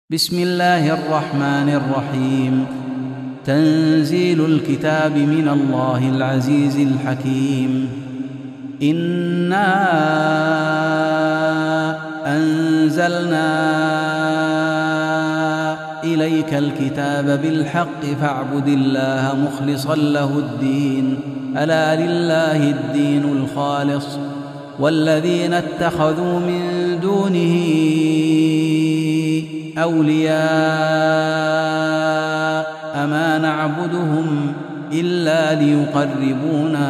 بسم الله الرحمن الرحيم. تنزيل الكتاب من الله العزيز الحكيم. إنا أنزلنا إليك الكتاب بالحق فاعبد الله مخلصا له الدين، ألا لله الدين الخالص، والذين اتخذوا من دونه أولياء ما نعبدهم إلا ليقربونا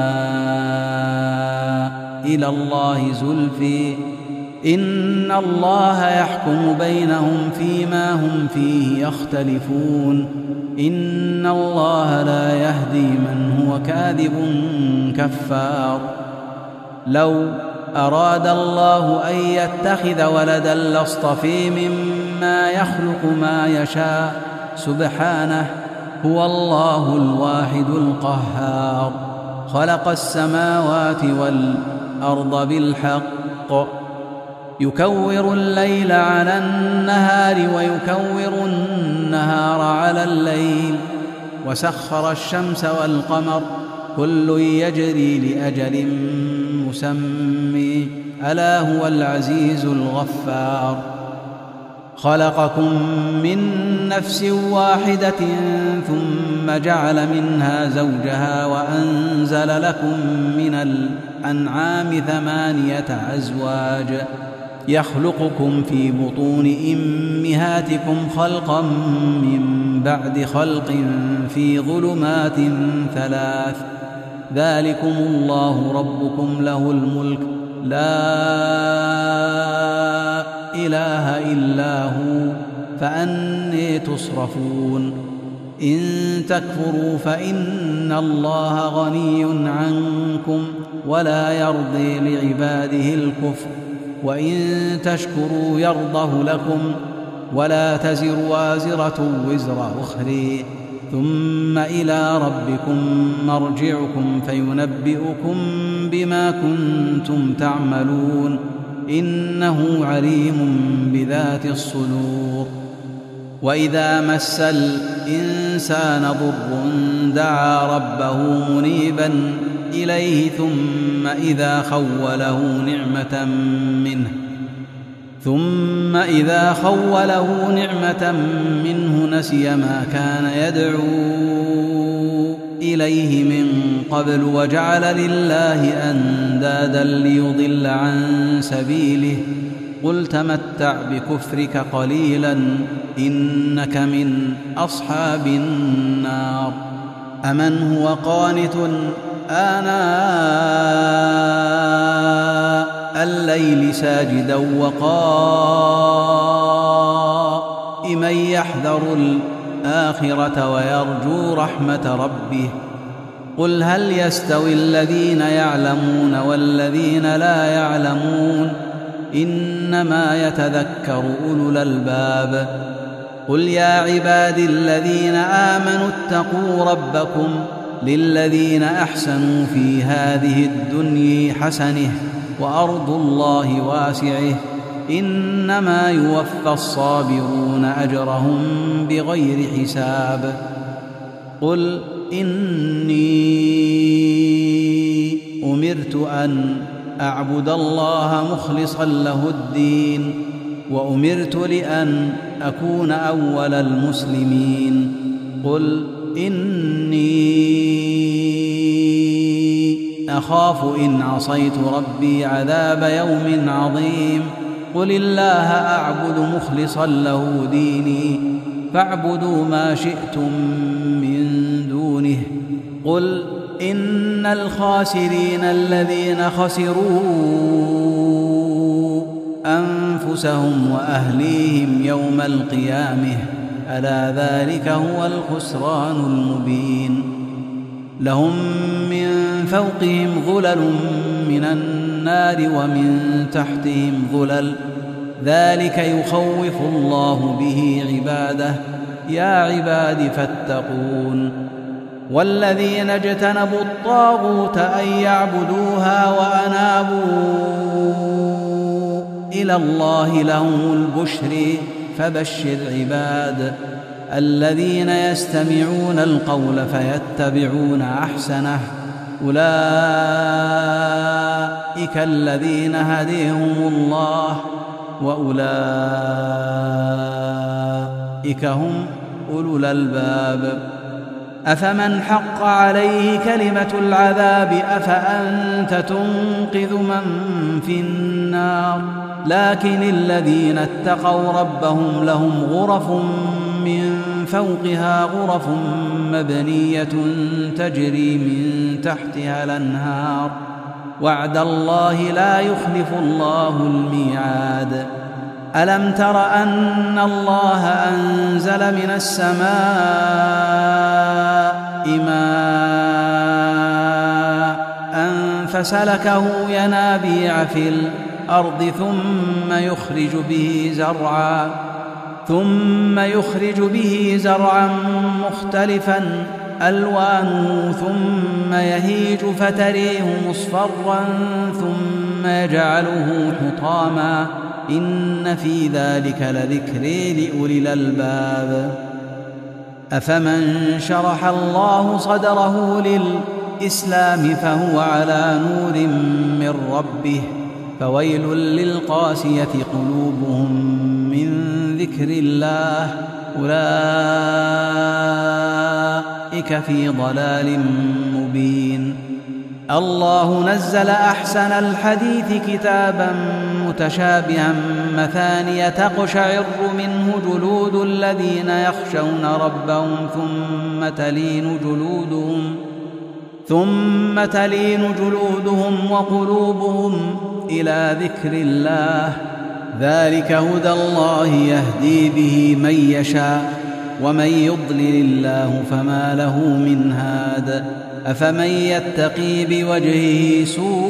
إلى الله زلفى إن الله يحكم بينهم فيما هم فيه يختلفون، إن الله لا يهدي من هو كاذب كفار. لو أراد الله أن يتخذ ولدا لاصطفى مما يخلق ما يشاء، سبحانه، هو الله الواحد القهار. خلق السماوات والأرض بالحق، يكور الليل على النهار ويكور النهار على الليل، وسخر الشمس والقمر كل يجري لأجل مسمى، ألا هو العزيز الغفار. خلقكم من نفس واحدة ثم جعل منها زوجها وأنزل لكم من الأنعام 8 أزواج، يخلقكم في بطون أمهاتكم خلقا من بعد خلق في ظلمات 3، ذلكم الله ربكم له الملك لا إله إلا هو، فأني تصرفون؟ إن تكفروا فإن الله غني عنكم ولا يرضي لعباده الكفر، وإن تشكروا يرضه لكم، ولا تزر وازرة وزر أخرى، ثم إلى ربكم مرجعكم فينبئكم بما كنتم تعملون، إنه عليم بذات الصدور. وإذا مس الإنسان ضر دعا ربه منيبا إليه ثم إذا خوله نعمة منه نسي ما كان يدعو إليه من قبل وجعل لله أندادا ليضل عن سبيله، قل تمتع بكفرك قليلا إنك من أصحاب النار. أمن هو قانت آناء الليل ساجدا وقائما يحذر الآخرة ويرجو رحمة ربه، قل هل يستوي الذين يعلمون والذين لا يعلمون، إنما يتذكر أولو الألباب. قل يا عبادي الذين آمنوا اتقوا ربكم للذين أحسنوا في هذه الدنيا حسنة وأرض الله واسعة، إنما يوفى الصابرون أجرهم بغير حساب. قل إني أمرت أن أعبد الله مخلصا له الدين، وأمرت لأن أكون أول المسلمين. قل إني أخاف إن عصيت ربي عذاب يوم عظيم. قل الله أعبد مخلصا له ديني، فاعبدوا ما شئتم من دونه. قل إن الخاسرين الذين خسروا أنفسهم وأهليهم يوم القيامة، ألا ذلك هو الخسران المبين. لهم من فوقهم ظلل من النار ومن تحتهم ظلل، ذلك يخوف الله به عباده، يا عباد فاتقون. والذين اجتنبوا الطاغوت أن يعبدوها وأنابوا إلى الله لهم البشر فبشر عباد الذين يستمعون القول فيتبعون أحسنه أولئك الذين هديهم الله وأولئك هم أولو الألباب أفمن حق عليه كلمة العذاب أفأنت تنقذ من في النار لكن الذين اتقوا ربهم لهم غرف من فوقها غرف مبنية تجري من تحتها الأنهار وعد الله لا يخلف الله الميعاد ألم تر أن الله أنزل من السماء ماء فسلكه ينابيع في الأرض ثم يخرج به زرعا مختلفا ألوانه ثم يهيج فتريه مصفرا ثم يجعله حطاما إن في ذلك لذكر لأولي الألباب أفمن شرح الله صدره للإسلام فهو على نور من ربه فويل للقاسية قلوبهم من ذكر الله أولئك في ضلال مبين الله نزل أحسن الحديث كتابا متشابها مثانية تقشعر منه جلود الذين يخشون ربهم ثم تلين جلودهم وقلوبهم إلى ذكر الله ذلك هدى الله يهدي به من يشاء ومن يضلل الله فما له من هاد أفمن يتقي بوجهه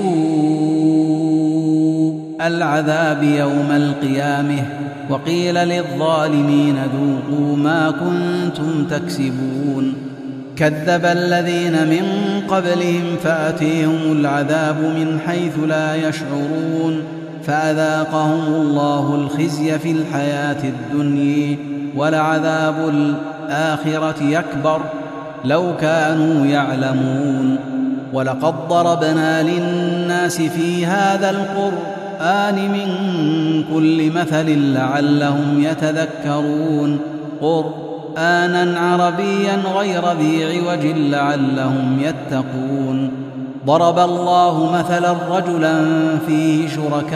سوء العذاب يوم القيامة وقيل للظالمين ذوقوا ما كنتم تكسبون كذب الذين من قبلهم فأتيهم العذاب من حيث لا يشعرون فأذاقهم الله الخزي في الحياة الدنيا ولعذاب الآخرة أكبر لو كانوا يعلمون ولقد ضربنا للناس في هذا القرآن من كل مثل لعلهم يتذكرون قرآنا عربيا غير ذي عوج لعلهم يتقون ضرب الله مثلا رجلا فيه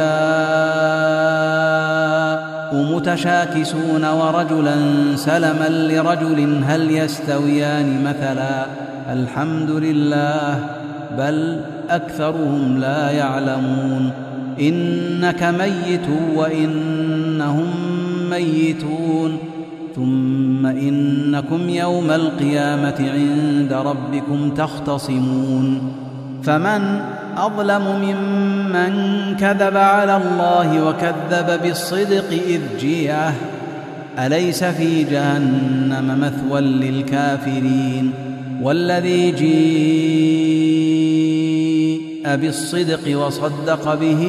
شركاء متشاكسون ورجلا سلما لرجل هل يستويان مثلا الحمد لله بل أكثرهم لا يعلمون إنك ميت وإنهم ميتون ثم إنكم يوم القيامة عند ربكم تختصمون فمن أظلم ممن كذب على الله وكذب بالصدق إذ جيءه أليس في جهنم مثوى للكافرين والذي جيء بالصدق وصدق به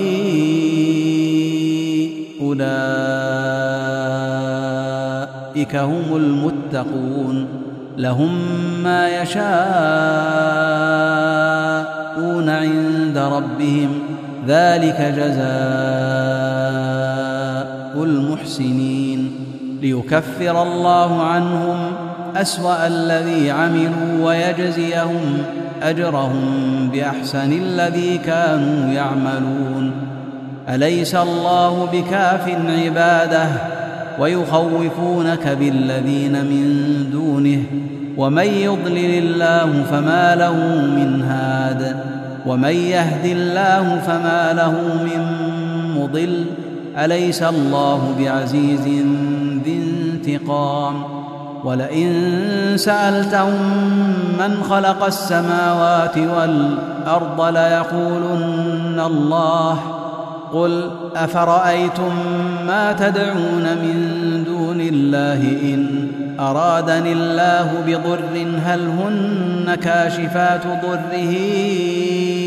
أولئك هم المتقون لهم ما يشاءون عند ربهم ذلك جزاء المحسنين ليكفر الله عنهم أسوأ الذي عملوا ويجزيهم أجرهم بأحسن الذي كانوا يعملون أليس الله بكاف عباده ويخوفونك بالذين من دونه ومن يضلل الله فما له من هاد ومن يهد الله فما له من مضل أليس الله بعزيز ذي انتقام ولئن سألتهم من خلق السماوات والأرض ليقولن الله قل أفرأيتم ما تدعون من دون الله إن أرادني الله بضر هل هن كاشفات ضره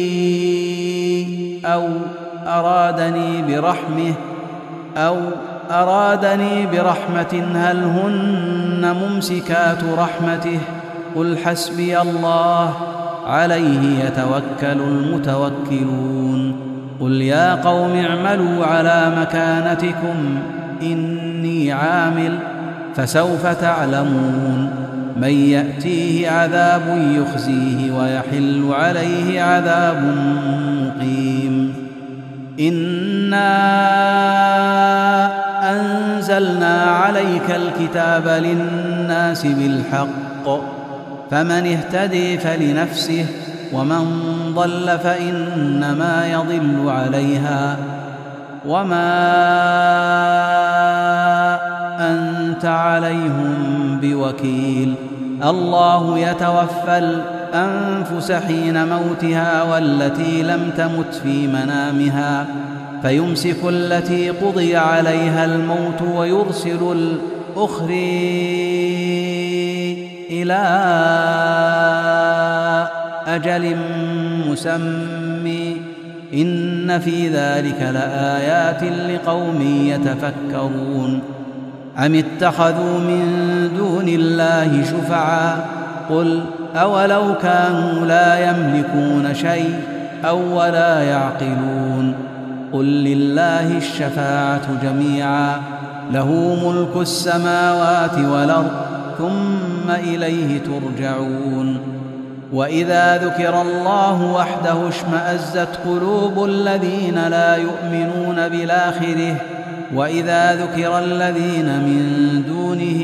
أو أرادني برحمة هل هن ممسكات رحمته قل حسبي الله عليه يتوكل المتوكلون قل يا قوم اعملوا على مكانتكم إني عامل فسوف تعلمون من يأتيه عذاب يخزيه ويحل عليه عذاب مقيم إنا أنزلنا عليك الكتاب للناس بالحق فمن اهتدي فلنفسه ومن ضل فإنما يضل عليها وما أنت عليهم بوكيل الله يتوفى الأنفس حين موتها والتي لم تمت في منامها فيمسك التي قضي عليها الموت ويرسل الأخرى إلى أجل مسمى إن في ذلك لآيات لقوم يتفكرون أم اتخذوا من دون الله شفعاء قل أولو كانوا لا يملكون شيء أو ولا يعقلون قل لله الشفاعة جميعا له ملك السماوات والأرض ثم إليه ترجعون وإذا ذكر الله وحده اشمأزت قلوب الذين لا يؤمنون بالآخرة وإذا ذكر الذين من دونه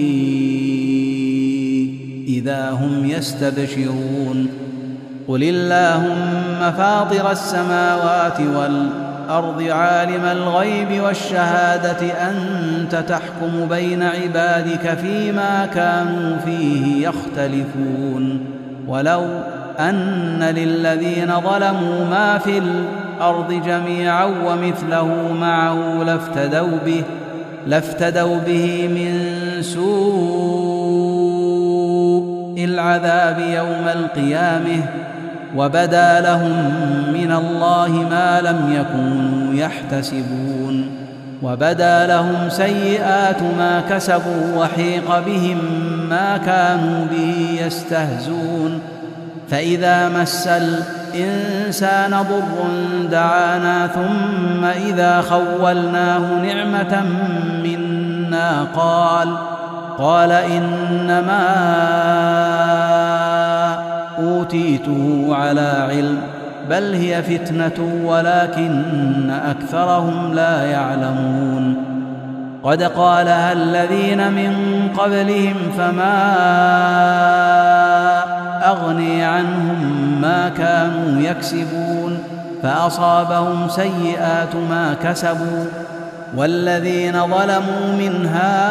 إذا هم يستبشرون قل اللهم فاطر السماوات والأرض عالم الغيب والشهادة أنت تحكم بين عبادك فيما كانوا فيه يختلفون ولو أن للذين ظلموا ما في الأرض جميعا ومثله معه لافتدوا به من سوء العذاب يوم القيامة وبدا لهم من الله ما لم يكونوا يحتسبون وبدا لهم سيئات ما كسبوا وحيق بهم ما كانوا به يستهزون فإذا مس الإنسان ضر دعانا ثم إذا خولناه نعمة منا قال إنما أوتيته على علم بل هي فتنة ولكن أكثرهم لا يعلمون قد قالها الذين من قبلهم فما أغني عنهم ما كانوا يكسبون فأصابهم سيئات ما كسبوا والذين ظلموا من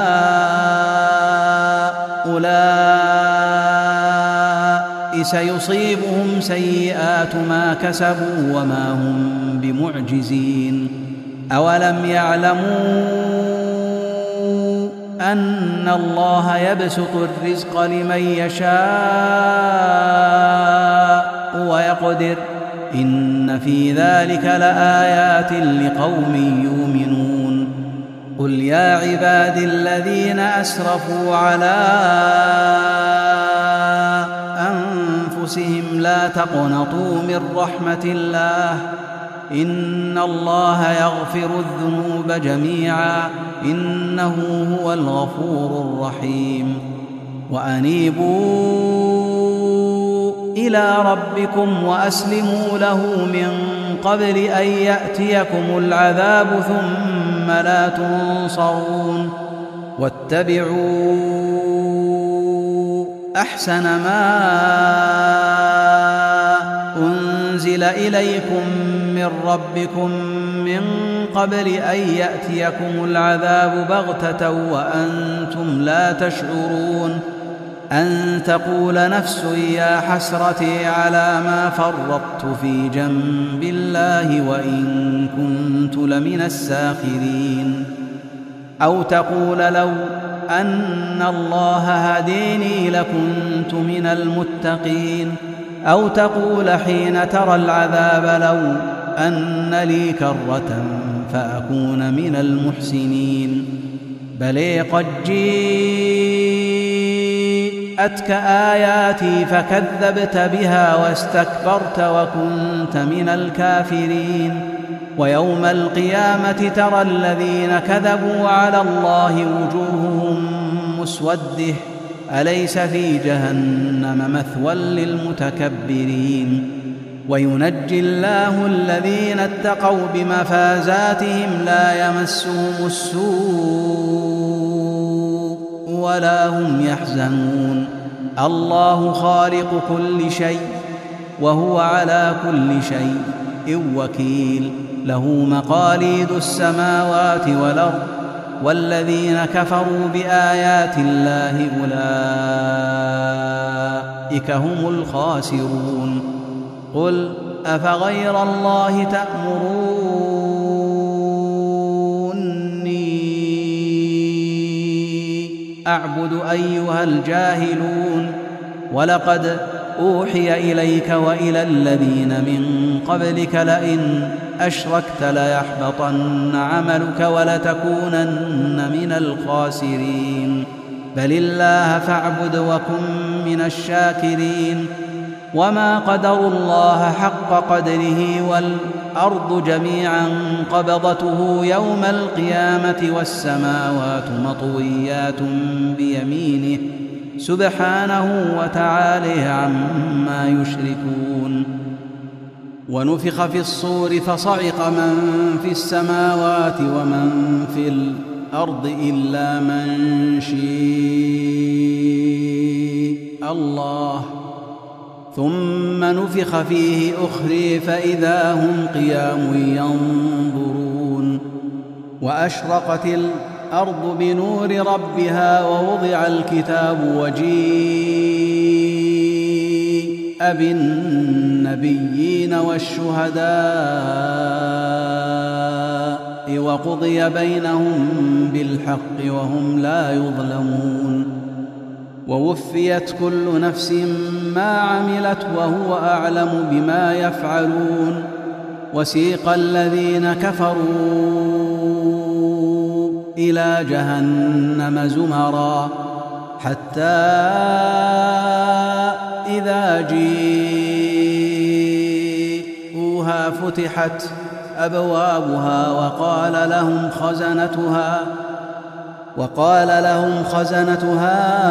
هؤلاء سيصيبهم سيئات ما كسبوا وما هم بمعجزين أولم يعلموا أن الله يبسط الرزق لمن يشاء ويقدر إن في ذلك لآيات لقوم يؤمنون قل يا عباد الذين أسرفوا على أنفسهم لا تقنطوا من رحمة الله إن الله يغفر الذنوب جميعا إنه هو الغفور الرحيم وأنيبوا إلى ربكم وأسلموا له من قبل أن يأتيكم العذاب ثم لا تنصرون واتبعوا أحسن ما أنزل إليكم من ربكم من قبل أن يأتيكم العذاب بغتة وأنتم لا تشعرون أن تقول نفس يا حسرتي على ما فرطت في جنب الله وإن كنت لمن الساخرين أو تقول لو أن الله هديني لكنت من المتقين أو تقول حين ترى العذاب لو أن لي كرة فأكون من المحسنين. بل قد جيءتك آياتي فكذبت بها واستكبرت وكنت من الكافرين. ويوم القيامة ترى الذين كذبوا على الله وجوههم مسودة أليس في جهنم مثوى للمتكبرين. وينجي الله الذين اتقوا بمفازاتهم لا يمسهم السوء ولا هم يحزنون. الله خالق كل شيء وهو على كل شيء وكيل. له مقاليد السماوات والأرض والذين كفروا بآيات الله أولئك هم الخاسرون. قل أفغير الله تأمروني أعبد أيها الجاهلون؟ ولقد أوحي إليك وإلى الذين من قبلك لئن أشركت ليحبطن عملك ولتكونن من الخاسرين. بل الله فاعبد وكن من الشاكرين. وما قدروا الله حق قدره والأرض جميعا قبضته يوم القيامة والسماوات مطويات بيمينه سبحانه وتعالى عما يشركون. ونفخ في الصور فصعق من في السماوات ومن في الأرض إلا من شاء الله ثم نفخ فيه أخرى فإذا هم قيام ينظرون. وأشرقت الأرض بنور ربها ووضع الكتاب وجيء بالنبيين والشهداء وقضي بينهم بالحق وهم لا يظلمون. ووفيت كل نفس ما عملت وهو أعلم بما يفعلون. وسيق الذين كفروا إلى جهنم زمرا حتى إذا جيءوها فتحت أبوابها وقال لهم خزنتها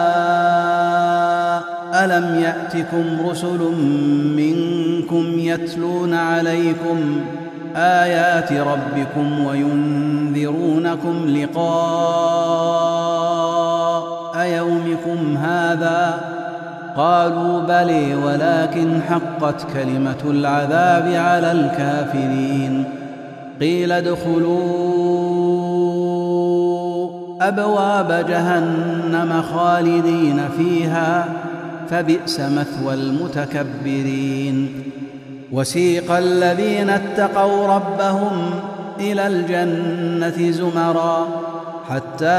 ألم يأتكم رسل منكم يتلون عليكم آيات ربكم وينذرونكم لقاء يومكم هذا؟ قالوا بلى ولكن حقت كلمة العذاب على الكافرين. قيل ادخلوا أبواب جهنم خالدين فيها فبئس مثوى المتكبرين. وسيق الذين اتقوا ربهم إلى الجنة زمرا حتى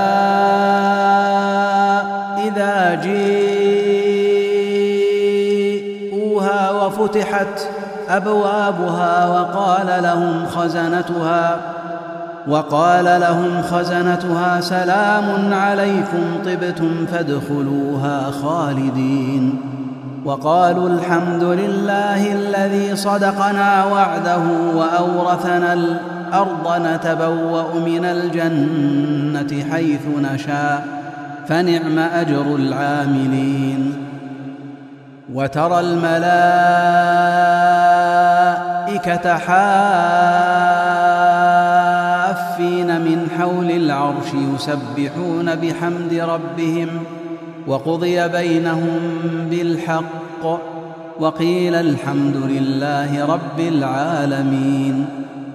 إذا جيءوها وفتحت أبوابها وقال لهم خزنتها سلام عليكم طبتم فادخلوها خالدين. وقالوا الحمد لله الذي صدقنا وعده وأورثنا الأرض نتبوأ من الجنة حيث نشاء فنعم أجر العاملين. وترى الملائكة حافين من حول العرش يسبحون بحمد ربهم وقضي بينهم بالحق وقيل الحمد لله رب العالمين.